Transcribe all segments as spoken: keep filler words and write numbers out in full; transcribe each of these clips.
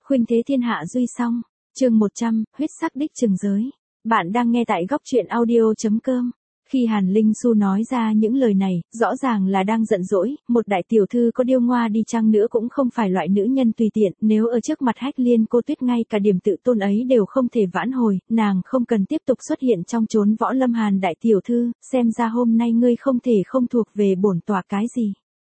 Khuynh thế thiên hạ duy song, chương một trăm, huyết sắc đích trừng giới. Bạn đang nghe tại góc truyện audio.com. Khi Hàn Linh Xu nói ra những lời này, rõ ràng là đang giận dỗi, một đại tiểu thư có điêu ngoa đi chăng nữa cũng không phải loại nữ nhân tùy tiện, nếu ở trước mặt Hách Liên Cô Tuyết ngay cả điểm tự tôn ấy đều không thể vãn hồi, nàng không cần tiếp tục xuất hiện trong chốn võ lâm. Hàn đại tiểu thư, xem ra hôm nay ngươi không thể không thuộc về bổn tọa cái gì.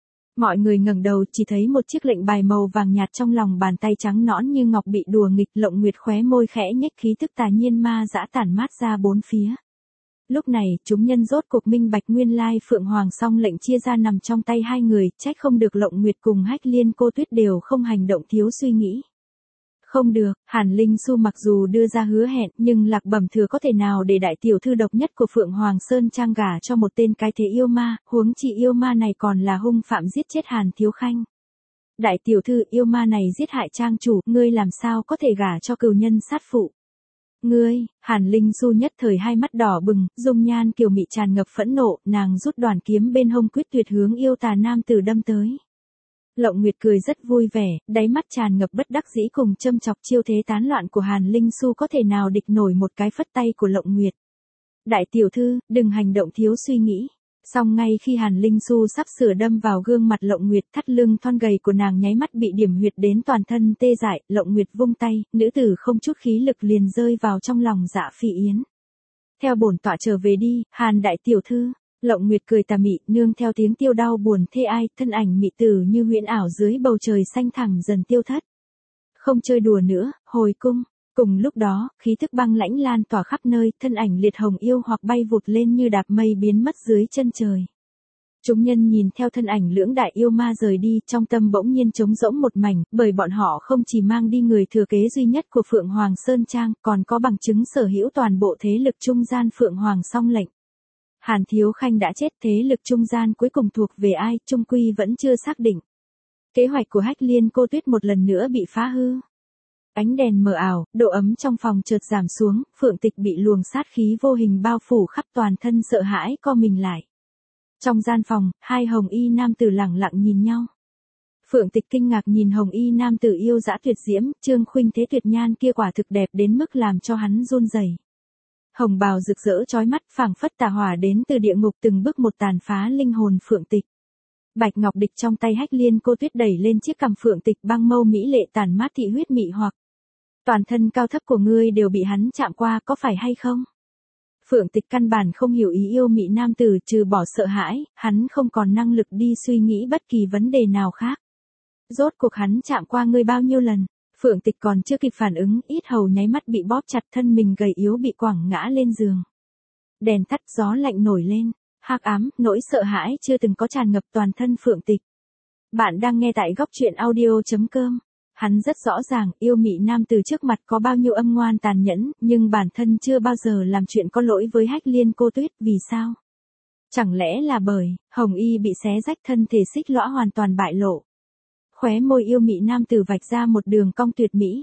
Mọi người ngẩng đầu chỉ thấy một chiếc lệnh bài màu vàng nhạt trong lòng bàn tay trắng nõn như ngọc bị đùa nghịch. Lộng Nguyệt khóe môi khẽ nhếch, khí tức tà nhiên ma dã tản mát ra bốn phía. Lúc này, chúng nhân rốt cuộc minh bạch nguyên lai Phượng Hoàng song lệnh chia ra nằm trong tay hai người, trách không được Lộng Nguyệt cùng Hách Liên Cô Tuyết đều không hành động thiếu suy nghĩ. Không được, Hàn Linh Xu mặc dù đưa ra hứa hẹn, nhưng Lạc Bẩm Thừa có thể nào để đại tiểu thư độc nhất của Phượng Hoàng Sơn Trang gả cho một tên cái thế yêu ma, huống chi yêu ma này còn là hung phạm giết chết Hàn Thiếu Khanh. Đại tiểu thư, yêu ma này giết hại trang chủ, ngươi làm sao có thể gả cho cừu nhân sát phụ? Ngươi, Hàn Linh Xu nhất thời hai mắt đỏ bừng, dung nhan kiều mị tràn ngập phẫn nộ, nàng rút đoàn kiếm bên hông quyết tuyệt hướng yêu tà nam tử đâm tới. Lộng Nguyệt cười rất vui vẻ, đáy mắt tràn ngập bất đắc dĩ cùng châm chọc. Chiêu thế tán loạn của Hàn Linh Xu có thể nào địch nổi một cái phất tay của Lộng Nguyệt. Đại tiểu thư, đừng hành động thiếu suy nghĩ. Song ngay khi Hàn Linh Xu sắp sửa đâm vào gương mặt Lộng Nguyệt, thắt lưng thon gầy của nàng nháy mắt bị điểm huyệt đến toàn thân tê dại. Lộng Nguyệt vung tay, nữ tử không chút khí lực liền rơi vào trong lòng Dạ Phi Yến. Theo bổn tọa trở về đi, Hàn đại tiểu thư. Lộng Nguyệt cười tà mị, nương theo tiếng tiêu đau buồn thê ai, thân ảnh mị tử như huyễn ảo dưới bầu trời xanh thẳm dần tiêu thất. Không chơi đùa nữa, hồi cung. Cùng lúc đó, khí thức băng lãnh lan tỏa khắp nơi, thân ảnh liệt hồng yêu hoặc bay vụt lên như đạp mây biến mất dưới chân trời. Chúng nhân nhìn theo thân ảnh lưỡng đại yêu ma rời đi, trong tâm bỗng nhiên trống rỗng một mảnh, bởi bọn họ không chỉ mang đi người thừa kế duy nhất của Phượng Hoàng Sơn Trang, còn có bằng chứng sở hữu toàn bộ thế lực trung gian Phượng Hoàng song lệnh. Hàn Thiếu Khanh đã chết, thế lực trung gian cuối cùng thuộc về ai, chung quy vẫn chưa xác định. Kế hoạch của Hách Liên Cô Tuyết một lần nữa bị phá hư. Ánh đèn mờ ảo, độ ấm trong phòng chợt giảm xuống, Phượng Tịch bị luồng sát khí vô hình bao phủ khắp toàn thân, sợ hãi co mình lại. Trong gian phòng, hai hồng y nam tử lẳng lặng nhìn nhau. Phượng Tịch kinh ngạc nhìn hồng y nam tử yêu dã tuyệt diễm, Trương Khuynh thế tuyệt nhan kia quả thực đẹp đến mức làm cho hắn run rẩy. Hồng bào rực rỡ chói mắt, phảng phất tà hỏa đến từ địa ngục từng bước một tàn phá linh hồn Phượng Tịch. Bạch ngọc địch trong tay Hách Liên Cô Tuyết đẩy lên chiếc cằm Phượng Tịch, băng mâu mỹ lệ tàn mát thị huyết mị hoặc. Toàn thân cao thấp của ngươi đều bị hắn chạm qua, có phải hay không? Phượng Tịch căn bản không hiểu ý yêu mị nam tử, trừ bỏ sợ hãi, hắn không còn năng lực đi suy nghĩ bất kỳ vấn đề nào khác. Rốt cuộc hắn chạm qua ngươi bao nhiêu lần? Phượng Tịch còn chưa kịp phản ứng, yết hầu nháy mắt bị bóp chặt, thân mình gầy yếu bị quẳng ngã lên giường. Đèn tắt, gió lạnh nổi lên, hắc ám, nỗi sợ hãi chưa từng có tràn ngập toàn thân Phượng Tịch. Bạn đang nghe tại góc truyện audio.com. Hắn rất rõ ràng, yêu mị nam từ trước mặt có bao nhiêu âm ngoan tàn nhẫn, nhưng bản thân chưa bao giờ làm chuyện có lỗi với Hách Liên Cô Tuyết, vì sao? Chẳng lẽ là bởi, hồng y bị xé rách, thân thể xích lõa hoàn toàn bại lộ. Khóe môi yêu mị nam tử vạch ra một đường cong tuyệt mỹ.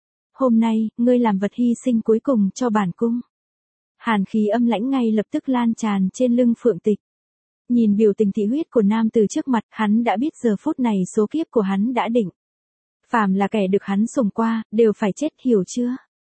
Hôm nay, ngươi làm vật hy sinh cuối cùng cho bản cung. Hàn khí âm lãnh ngay lập tức lan tràn trên lưng Phượng Tịch. Nhìn biểu tình thị huyết của nam tử trước mặt, hắn đã biết giờ phút này số kiếp của hắn đã định. Phàm là kẻ được hắn sủng qua, đều phải chết, hiểu chưa?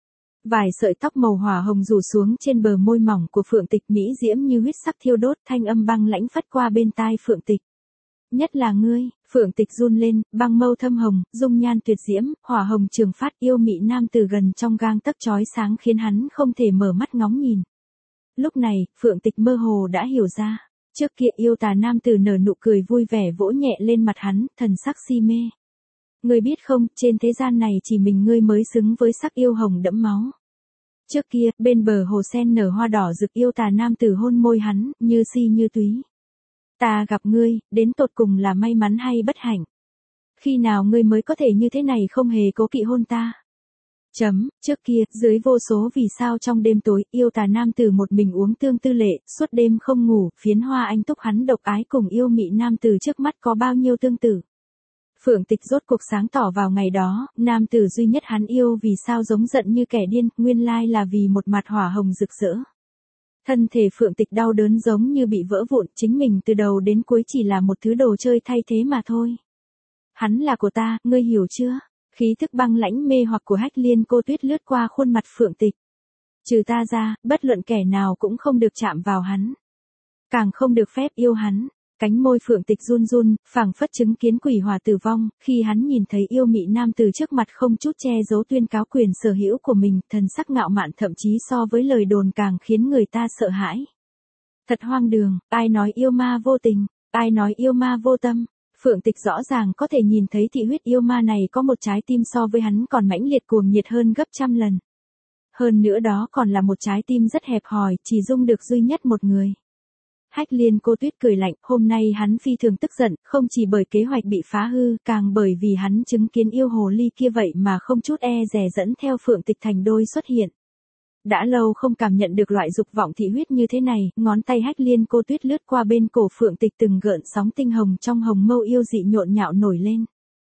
Vài sợi tóc màu hỏa hồng rủ xuống trên bờ môi mỏng của Phượng Tịch, mỹ diễm như huyết sắc thiêu đốt, thanh âm băng lãnh phất qua bên tai Phượng Tịch. Nhất là ngươi. Phượng Tịch run lên, băng mâu thâm hồng, dung nhan tuyệt diễm, hỏa hồng trường phát, yêu mị nam từ gần trong gang tấc chói sáng khiến hắn không thể mở mắt ngóng nhìn. Lúc này, Phượng Tịch mơ hồ đã hiểu ra, trước kia yêu tà nam tử nở nụ cười vui vẻ vỗ nhẹ lên mặt hắn, thần sắc si mê. Ngươi biết không, trên thế gian này chỉ mình ngươi mới xứng với sắc yêu hồng đẫm máu. Trước kia, bên bờ hồ sen nở hoa đỏ rực, yêu tà nam tử hôn môi hắn, như si như túy. Ta gặp ngươi, đến tột cùng là may mắn hay bất hạnh? Khi nào ngươi mới có thể như thế này không hề cố kỵ hôn ta? Chấm, trước kia, dưới vô số vì sao trong đêm tối, yêu tà nam tử một mình uống tương tư lệ, suốt đêm không ngủ, phiến hoa anh túc hắn độc ái cùng yêu mị nam tử trước mắt có bao nhiêu tương tự. Phượng Tịch rốt cuộc sáng tỏ vào ngày đó, nam tử duy nhất hắn yêu vì sao giống giận như kẻ điên, nguyên lai là vì một mặt hỏa hồng rực rỡ. Thân thể Phượng Tịch đau đớn giống như bị vỡ vụn, chính mình từ đầu đến cuối chỉ là một thứ đồ chơi thay thế mà thôi. Hắn là của ta, ngươi hiểu chưa? Khí thức băng lãnh mê hoặc của Hách Liên Cô Tuyết lướt qua khuôn mặt Phượng Tịch. Trừ ta ra, bất luận kẻ nào cũng không được chạm vào hắn. Càng không được phép yêu hắn. Cánh môi Phượng Tịch run run, phảng phất chứng kiến quỷ hỏa tử vong, khi hắn nhìn thấy yêu mị nam từ trước mặt không chút che giấu tuyên cáo quyền sở hữu của mình, thần sắc ngạo mạn thậm chí so với lời đồn càng khiến người ta sợ hãi. Thật hoang đường, ai nói yêu ma vô tình, ai nói yêu ma vô tâm. Phượng Tịch rõ ràng có thể nhìn thấy thị huyết yêu ma này có một trái tim so với hắn còn mãnh liệt cuồng nhiệt hơn gấp trăm lần. Hơn nữa đó còn là một trái tim rất hẹp hòi, chỉ dung được duy nhất một người. Hách Liên Cô Tuyết cười lạnh, hôm nay hắn phi thường tức giận, không chỉ bởi kế hoạch bị phá hư, càng bởi vì hắn chứng kiến yêu hồ ly kia vậy mà không chút e dè dẫn theo Phượng Tịch thành đôi xuất hiện. Đã lâu không cảm nhận được loại dục vọng thị huyết như thế này, ngón tay Hách Liên Cô Tuyết lướt qua bên cổ Phượng Tịch, từng gợn sóng tinh hồng trong hồng mâu yêu dị nhộn nhạo nổi lên.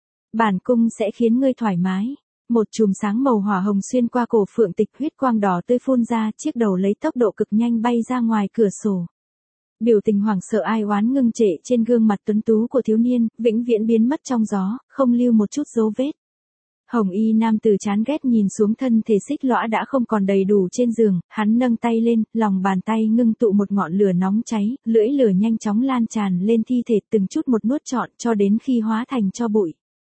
Bản cung sẽ khiến ngươi thoải mái. Một chùm sáng màu hỏa hồng xuyên qua cổ Phượng Tịch, huyết quang đỏ tươi phun ra, chiếc đầu lấy tốc độ cực nhanh bay ra ngoài cửa sổ. Biểu tình hoảng sợ ai oán ngưng trệ trên gương mặt tuấn tú của thiếu niên, vĩnh viễn biến mất trong gió, không lưu một chút dấu vết. Hồng y nam tử chán ghét nhìn xuống thân thể xích lõa đã không còn đầy đủ trên giường, hắn nâng tay lên, lòng bàn tay ngưng tụ một ngọn lửa nóng cháy, lưỡi lửa nhanh chóng lan tràn lên thi thể từng chút một nuốt trọn cho đến khi hóa thành tro bụi.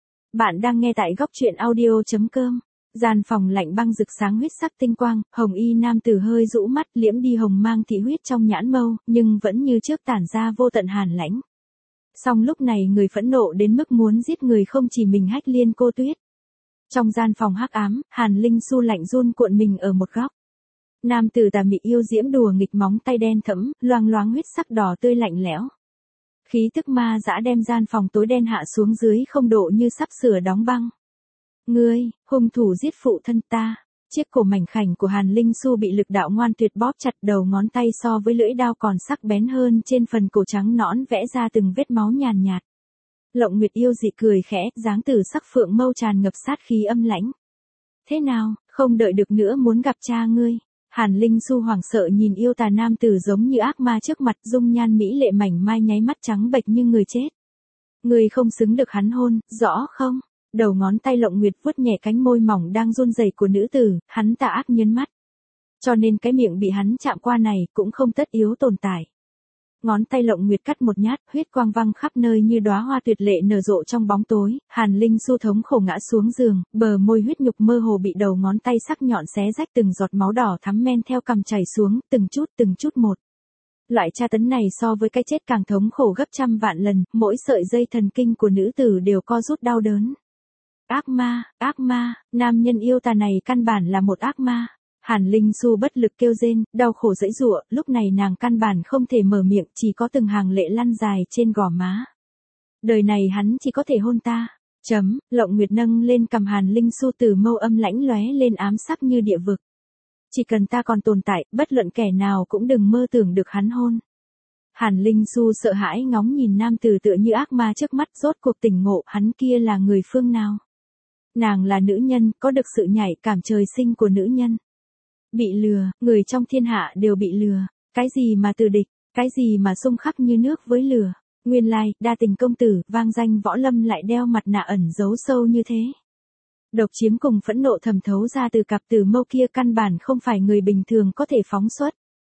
Bạn đang nghe tại góc truyện audio chấm com. Gian phòng lạnh băng rực sáng huyết sắc tinh quang, hồng y nam tử hơi rũ mắt liễm đi hồng mang thị huyết trong nhãn mâu, nhưng vẫn như trước tản ra vô tận hàn lãnh. Song lúc này người phẫn nộ đến mức muốn giết người không chỉ mình Hách Liên Cô Tuyết. Trong gian phòng hắc ám, Hàn Linh Xu lạnh run cuộn mình ở một góc. Nam tử tà mị yêu diễm đùa nghịch móng tay đen thẫm, loang loáng huyết sắc đỏ tươi lạnh lẽo. Khí tức ma dã đem gian phòng tối đen hạ xuống dưới không độ như sắp sửa đóng băng. Ngươi, hung thủ giết phụ thân ta. Chiếc cổ mảnh khảnh của Hàn Linh Xu bị lực đạo ngoan tuyệt bóp chặt, đầu ngón tay so với lưỡi dao còn sắc bén hơn, trên phần cổ trắng nõn vẽ ra từng vết máu nhàn nhạt. Lộng Nguyệt yêu dị cười khẽ, dáng tử sắc phượng mâu tràn ngập sát khí âm lãnh. Thế nào, không đợi được nữa muốn gặp cha ngươi. Hàn Linh Xu hoảng sợ nhìn yêu tà nam tử giống như ác ma trước mặt, dung nhan mỹ lệ mảnh mai nháy mắt trắng bệch như người chết. Ngươi không xứng được hắn hôn, rõ không? Đầu ngón tay Lộng Nguyệt vuốt nhẹ cánh môi mỏng đang run rẩy của nữ tử, hắn tà ác nhớn mắt. Cho nên cái miệng bị hắn chạm qua này cũng không tất yếu tồn tại. Ngón tay Lộng Nguyệt cắt một nhát, huyết quang văng khắp nơi như đóa hoa tuyệt lệ nở rộ trong bóng tối. Hàn Linh Xu thống khổ ngã xuống giường, bờ môi huyết nhục mơ hồ bị đầu ngón tay sắc nhọn xé rách, từng giọt máu đỏ thắm men theo cằm chảy xuống, từng chút từng chút một. Loại tra tấn này so với cái chết càng thống khổ gấp trăm vạn lần, mỗi sợi dây thần kinh của nữ tử đều co rút đau đớn. Ác ma, ác ma, nam nhân yêu tà này căn bản là một ác ma. Hàn Linh Xu bất lực kêu rên, đau khổ giãy giụa, lúc này nàng căn bản không thể mở miệng, chỉ có từng hàng lệ lăn dài trên gò má. Đời này hắn chỉ có thể hôn ta. Chấm, Lộng Nguyệt nâng lên cầm Hàn Linh Xu, từ mâu âm lãnh lóe lên ám sắc như địa vực. Chỉ cần ta còn tồn tại, bất luận kẻ nào cũng đừng mơ tưởng được hắn hôn. Hàn Linh Xu sợ hãi ngóng nhìn nam tử tựa như ác ma trước mắt, rốt cuộc tỉnh ngộ, hắn kia là người phương nào? Nàng là nữ nhân, có được sự nhạy cảm trời sinh của nữ nhân. Bị lừa, người trong thiên hạ đều bị lừa. Cái gì mà từ địch, cái gì mà xung khắc như nước với lửa. Nguyên lai, đa tình công tử, vang danh võ lâm lại đeo mặt nạ ẩn giấu sâu như thế. Độc chiếm cùng phẫn nộ thầm thấu ra từ cặp từ mâu kia căn bản không phải người bình thường có thể phóng xuất.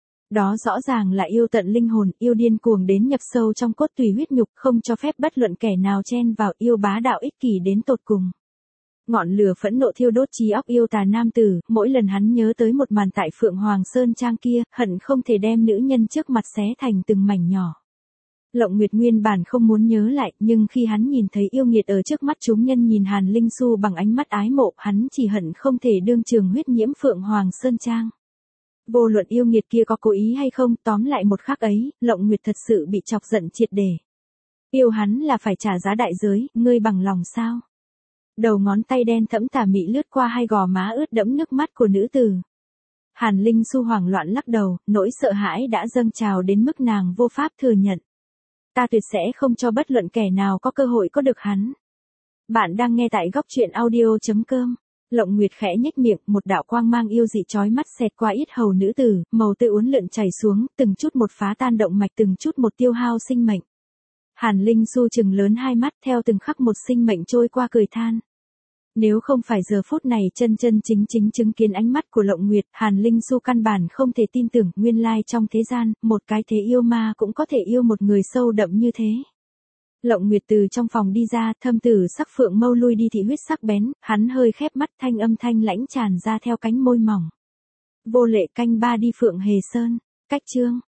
Đó rõ ràng là yêu tận linh hồn, yêu điên cuồng đến nhập sâu trong cốt tùy huyết nhục, không cho phép bất luận kẻ nào chen vào, yêu bá đạo ích kỷ đến tột cùng. Ngọn lửa phẫn nộ thiêu đốt trí óc yêu tà nam tử, mỗi lần hắn nhớ tới một màn tại Phượng Hoàng Sơn Trang kia, hận không thể đem nữ nhân trước mặt xé thành từng mảnh nhỏ. Lộng Nguyệt nguyên bản không muốn nhớ lại, nhưng khi hắn nhìn thấy yêu nghiệt ở trước mắt, chúng nhân nhìn Hàn Linh Xu bằng ánh mắt ái mộ, hắn chỉ hận không thể đương trường huyết nhiễm Phượng Hoàng Sơn Trang. Vô luận yêu nghiệt kia có cố ý hay không, tóm lại một khắc ấy, Lộng Nguyệt thật sự bị chọc giận triệt để. Yêu hắn là phải trả giá đại giới, ngươi bằng lòng sao? Đầu ngón tay đen thẫm tà mị lướt qua hai gò má ướt đẫm nước mắt của nữ tử. Hàn Linh Xu hoảng loạn lắc đầu, nỗi sợ hãi đã dâng trào đến mức nàng vô pháp thừa nhận. Ta tuyệt sẽ không cho bất luận kẻ nào có cơ hội có được hắn. Bạn đang nghe tại góc truyện audio chấm com. Lộng Nguyệt khẽ nhếch miệng, một đạo quang mang yêu dị chói mắt xẹt qua yết hầu nữ tử, màu tươi uốn lượn chảy xuống, từng chút một phá tan động mạch, từng chút một tiêu hao sinh mệnh. Hàn Linh Xu trừng lớn hai mắt, theo từng khắc một sinh mệnh trôi qua cười than. Nếu không phải giờ phút này chân chân chính chính chứng kiến ánh mắt của Lộng Nguyệt, Hàn Linh Xu căn bản không thể tin tưởng, nguyên lai trong thế gian, một cái thế yêu ma cũng có thể yêu một người sâu đậm như thế. Lộng Nguyệt từ trong phòng đi ra, thâm tử sắc phượng mâu lui đi thị huyết sắc bén, hắn hơi khép mắt, thanh âm thanh lãnh tràn ra theo cánh môi mỏng. Vô lệ canh ba đi Phượng Hề Sơn, cách chương